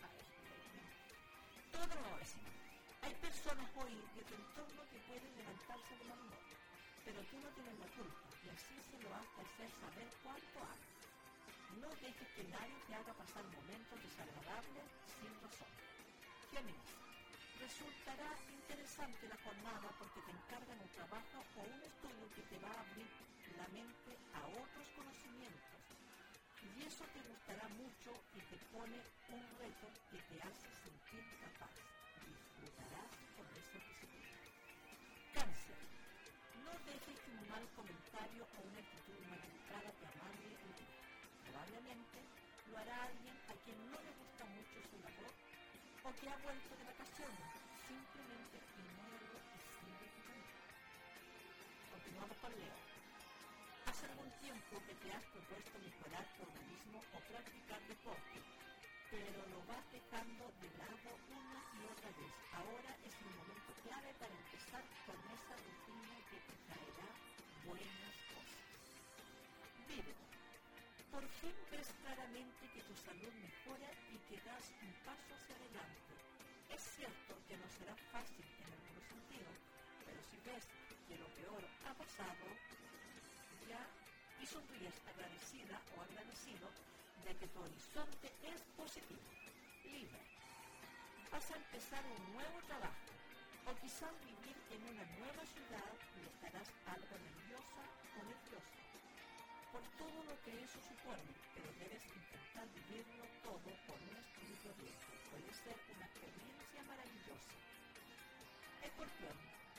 Todo de nuevo, vecino. Hay personas hoy de tu entorno que pueden levantarse de mal humor, pero tú no tienes la culpa, y así se lo has de hacer saber cuánto amas. No dejes que nadie te haga pasar momentos desagradables sin razón. Géminis. Resultará interesante la jornada porque te encargan un trabajo o un estudio que te va a abrir la mente a otros conocimientos. Y eso te gustará mucho y te pone un reto que te hace sentir capaz. Disfrutarás con esa disciplina. Cáncer. No dejes que un mal comentario o una actitud maleducada te amargue el día. Probablemente lo hará alguien a quien no le gusta mucho su labor o que ha vuelto de vacaciones. Simplemente ignóralo y sigue tu camino. Continuamos con Leo. Hace algún tiempo que te has propuesto mejorar tu organismo o practicar deporte, pero lo vas dejando de lado una y otra vez. Ahora es el momento clave para empezar con esa rutina que te traerá buenas cosas. Virgo. Por fin ves claramente que tu salud mejora y que das un paso hacia adelante. Es cierto que no será fácil en algunos sentidos, pero si ves que lo peor ha pasado ya y sonríes agradecida o agradecido de que tu horizonte es positivo. Libra. Vas a empezar un nuevo trabajo o quizás vivir en una nueva ciudad y estarás algo nerviosa o nervioso por todo lo que eso supone, pero debes intentar vivirlo todo con un espíritu abierto. Puede ser una experiencia maravillosa. Escorpión.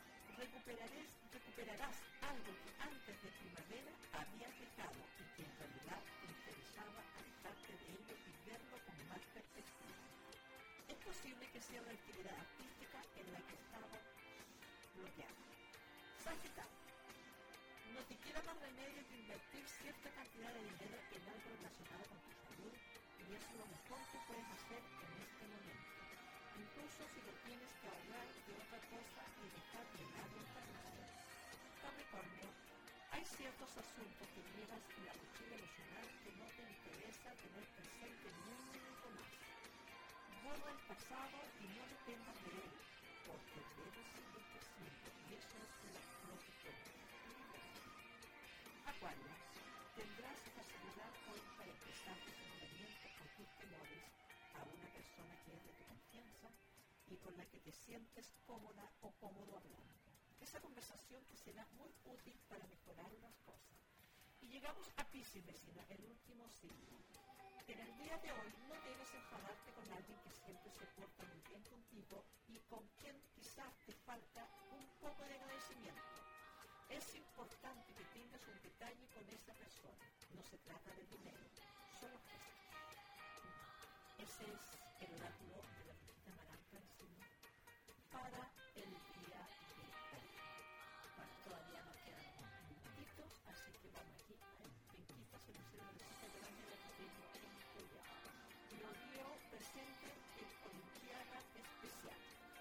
Recuperarás algo que antes de primavera habías dejado y que en realidad te interesaba alejarte de ello y verlo con más perspectiva. Es posible que sea una actividad artística en la que estaba bloqueada. Sagitario. No te queda más remedio que invertir cierta cantidad de dinero en algo relacionado con tu salud y eso es lo mejor que puedes hacer en este momento. Incluso si lo tienes que ahorrar de otra cosa y dejar de lado esta cosa. Capricornio. Hay ciertos asuntos que llevas en la mochila emocional que no te interesa tener presente ni un minuto más. Borra el pasado y no dependas de él, porque debes seguir creciendo y eso es lo que toca. Acuario. Tendrás facilidad hoy para expresar tus sentimientos o tus temores a una persona que es de tu confianza y con la que te sientes cómoda o cómodo hablando. Esa conversación que será muy útil para mejorar las cosas. Y llegamos a Piscis, vecina, el último signo. En el día de hoy no debes enfadarte con alguien que siempre se porta muy bien contigo y con quien quizás te falta un poco de agradecimiento. Es importante que tengas un detalle con esa persona. No se trata de dinero, solo gestos. Ese es el oráculo de la Virgen Amaranta para el día de hoy. Bueno, todavía nos quedan unos minutitos, así que vamos aquí a Penquitas, el Museo de la Cita de la Vida que tengo en Collado. Lo dio presente en Olimpiada Especial.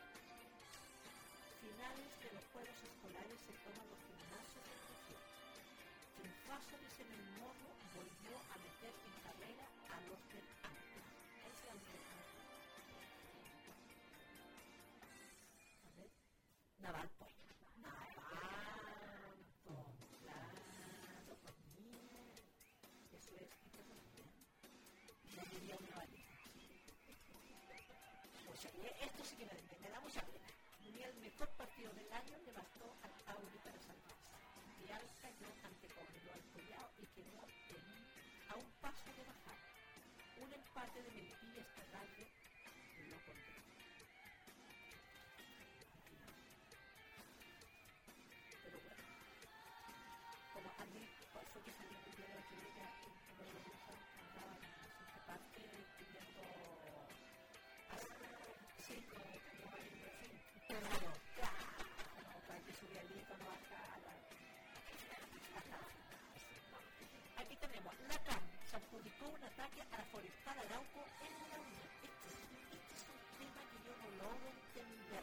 Finales de los Juegos Escolares se toman los gimnasios de Tokio. Triunfásoles en el morro volvió a meter en carrera a los del Ángulo. Ese Ángulo. A ver. Naval, pues. Naval. Claro, pues mira. Eso es. Ya diría una valija. O sea, esto sí que me da mucha pena. Y el mejor partido del año le bastó al Audi para salvarse. Real cayó ante Cobreloa al Collao y quedó a un paso de bajar. Un empate de Melipilla esta tarde lo condenó. Pero bueno, como a mí fue que salió el día de la chilena, como lo dijo, andaba en esta parte pidiendo Continuemos. La CAM se adjudicó un ataque a la forestal Arauco en la Unión. Este es un tema que yo no logro entender.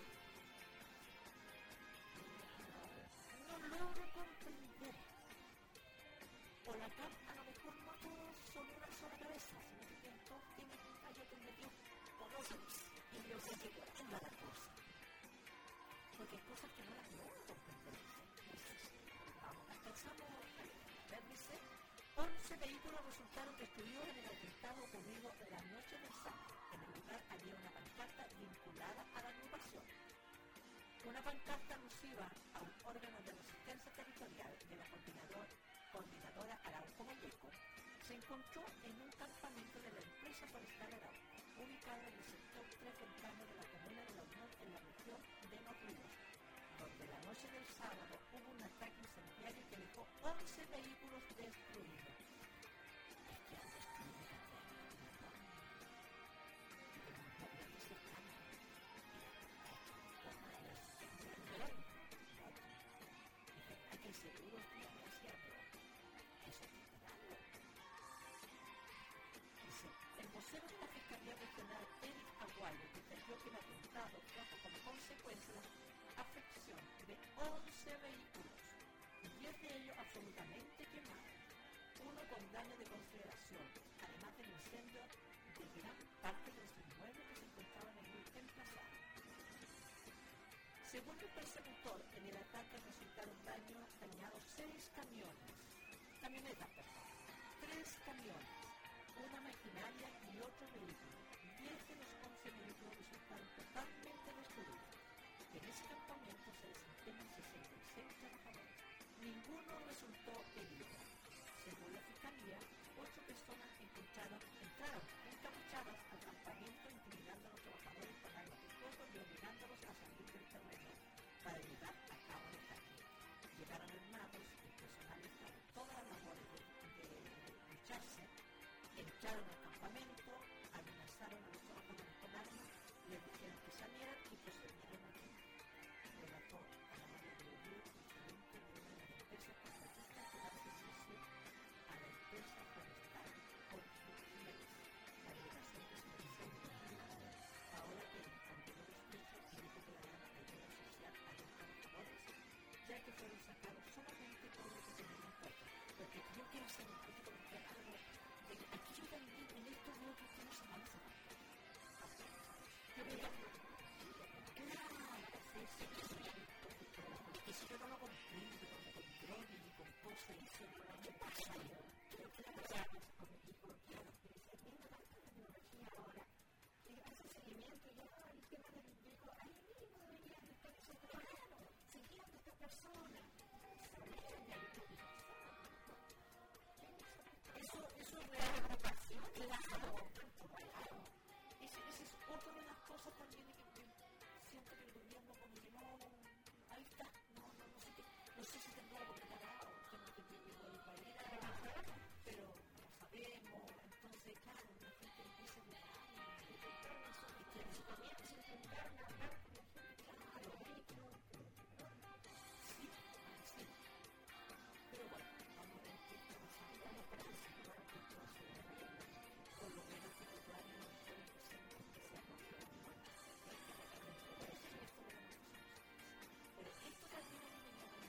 No logro comprender. O la CAM a lo mejor no todos son una sola cabeza, sino que todos tienen un gallo que metió con otros. Y yo sé que por ahí va la cosa. Porque hay cosas que no las logro comprender. Vamos, alcanzamos a dice, 11 vehículos resultaron destruidos en el atentado ocurrido la noche del sábado. En el lugar había una pancarta vinculada a la agrupación. Una pancarta alusiva a un órgano de resistencia territorial de la coordinadora Arauco Vallejo se encontró en un campamento de la empresa forestal Arauco, ubicado en el sector 3 Ventano de la comuna de La Unión en la región de Los Ríos, donde la noche del sábado hubo un ataque incendiario que dejó 11 vehículos destruidos. El vocero de la Fiscalía Regional, Eric Aguayo, detalló que el atentado trajo como consecuencia la afección de 11 vehículos, 10 de ellos absolutamente quemados, uno con daño de consideración, además del incendio de gran parte de los inmuebles que se encontraban en el emplazado. Según el persecutor, en el ataque resultaron dañados 6 camionetas, 3 camiones, una maquinaria y otro vehículo. 10 de los 11 vehículos resultaron totalmente destruidos. En ese campamento se desempeñan 66 trabajadores. Ninguno resultó herido. Según la Fiscalía, 8 personas entraron encapuchadas al campamento, intimidando a los trabajadores con armas de fuego y obligándolos a salir del terreno para llevar a cabo el ataque. Llegaron armados, el personal estaba todas las labores de lucharse, entraron al campamento, amenazaron a los trabajadores con armas, les dijeron que salieran y procedieron a ti. Relató a la María de Uribe, gerente de una de las empresas contratistas que da servicio a la empresa forestal Jorge Jiménez. La delegación presidencial de Uribe, ahora que el anterior escucha y dijo que dará la ayuda social a los trabajadores, ya que fueron sacados solamente por lo que tenían en cuenta. Porque yo quiero hacer un poquito de algo. Aquí yo también en esto veo que ustedes se van a sacar. Yo creo que eso yo no lo comprendo con control ni con cosas y eso ¿qué pasa ahí? Creo que la verdad es con el equipo claro, pero se viene la tecnología ahora hace seguimiento y ya el tema del viejo ahí mismo deberían estar claro, siguiendo a esta persona eso es una agrupación, claro. Esa es otra de las cosas también que siento que el gobierno como que no, ahí está, no sé si tendrá algo preparado, que llegó el país a trabajar, pero no sabemos, entonces claro, la gente empieza a mirar y que se comienza a intentar hablar con la gente, claro, sí, pero bueno, vamos a ver qué está pasando, vamos a esperar si no hay que por lo menos que el plan no puede ser que sea pero esto también es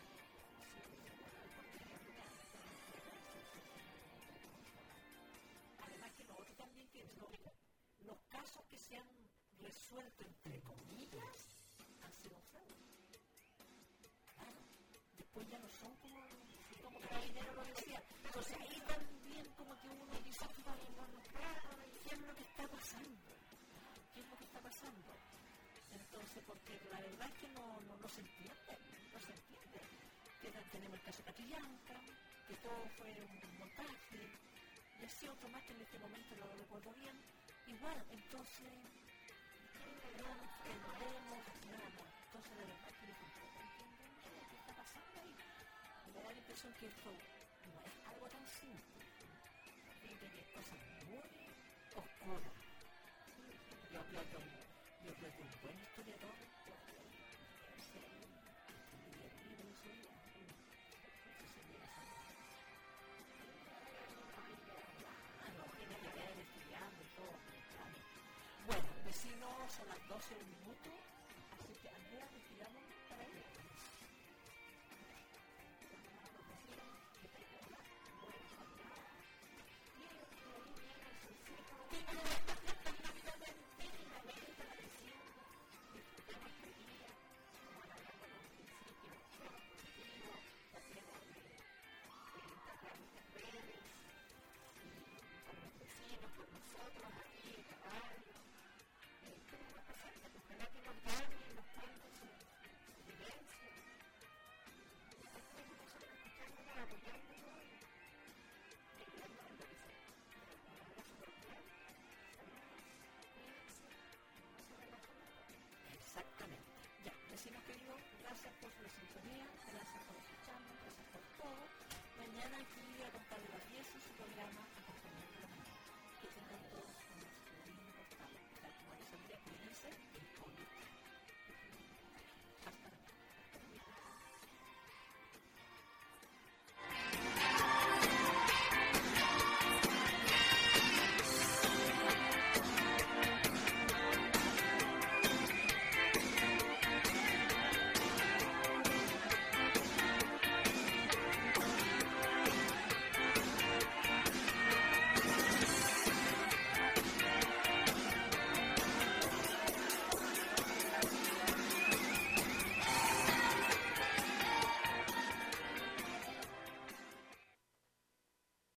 además que lo otro también que los casos que se han resuelto entre comillas han sido fraude. Claro, después ya no son como Carabinero lo decía, pero se ahí también como que uno dice ¿qué es lo que está pasando? ¿Qué es lo que está pasando? Entonces, porque la verdad es que no se entiende, que tenemos el caso de Catrillanca, que todo fue un montaje, y así otro más que en este momento no lo recuerdo bien, igual, entonces entendemos nada, entonces la verdad es que tampoco entienden lo que está pasando ahí. Me da la impresión que esto no es algo tan simple, que hay cosas muy oscuras. Yo creo que un buen historiador vecinos, son las 12 del minuto, así que Andrea, respiramos para ir. Exactamente. Ya, vecinos queridos, gracias por la sintonía, gracias por escucharnos, gracias por todo. Mañana aquí